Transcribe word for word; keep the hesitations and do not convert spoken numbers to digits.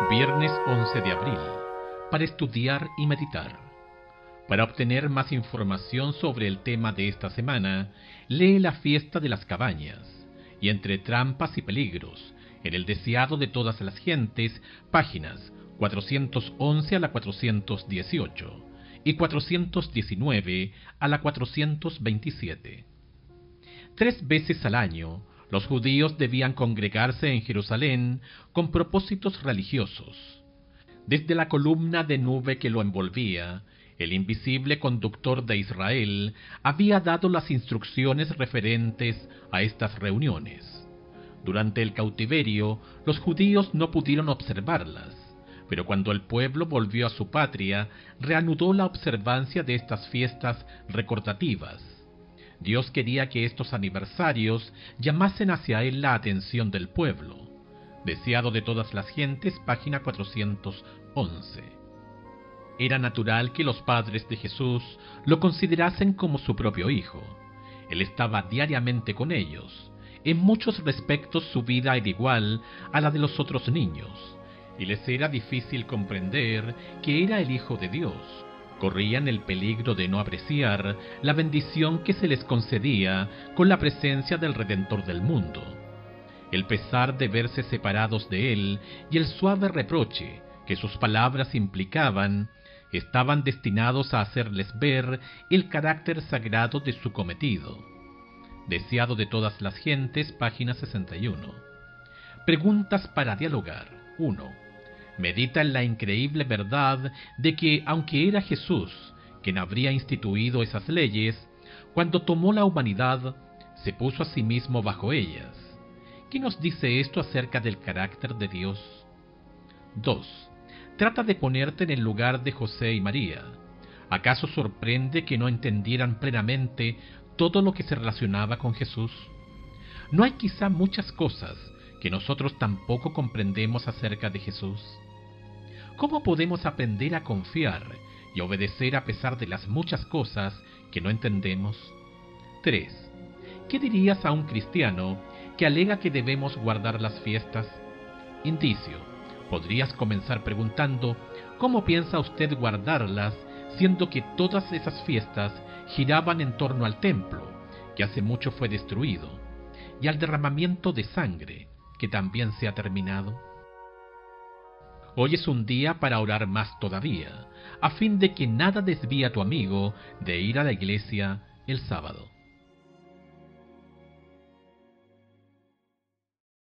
Viernes once de abril, para estudiar y meditar. Para obtener más información sobre el tema de esta semana, lee La fiesta de las cabañas y Entre trampas y peligros, en el deseado de todas las gentes, páginas cuatrocientos once a la cuatrocientos dieciocho y cuatrocientos diecinueve a la cuatrocientos veintisiete. Tres veces al año, los judíos debían congregarse en Jerusalén con propósitos religiosos. Desde la columna de nube que lo envolvía, el invisible conductor de Israel había dado las instrucciones referentes a estas reuniones. Durante el cautiverio, los judíos no pudieron observarlas, pero cuando el pueblo volvió a su patria, reanudó la observancia de estas fiestas recordativas. Dios quería que estos aniversarios llamasen hacia él la atención del pueblo. Deseado de todas las gentes, página cuatrocientos once. Era natural que los padres de Jesús lo considerasen como su propio hijo. Él estaba diariamente con ellos. En muchos respectos su vida era igual a la de los otros niños, y les era difícil comprender que era el Hijo de Dios. Corrían el peligro de no apreciar la bendición que se les concedía con la presencia del Redentor del mundo. El pesar de verse separados de él y el suave reproche que sus palabras implicaban estaban destinados a hacerles ver el carácter sagrado de su cometido. Deseado de todas las gentes, página sesenta y uno. Preguntas para dialogar. uno. Medita en la increíble verdad de que, aunque era Jesús quien habría instituido esas leyes, cuando tomó la humanidad, se puso a sí mismo bajo ellas. ¿Qué nos dice esto acerca del carácter de Dios? dos. Trata de ponerte en el lugar de José y María. ¿Acaso sorprende que no entendieran plenamente todo lo que se relacionaba con Jesús? ¿No hay quizá muchas cosas que nosotros tampoco comprendemos acerca de Jesús? ¿Cómo podemos aprender a confiar y obedecer a pesar de las muchas cosas que no entendemos? tres. ¿Qué dirías a un cristiano que alega que debemos guardar las fiestas? Indicio. Podrías comenzar preguntando, ¿cómo piensa usted guardarlas, siendo que todas esas fiestas giraban en torno al templo, que hace mucho fue destruido, y al derramamiento de sangre, que también se ha terminado? Hoy es un día para orar más todavía, a fin de que nada desvíe a tu amigo de ir a la iglesia el sábado.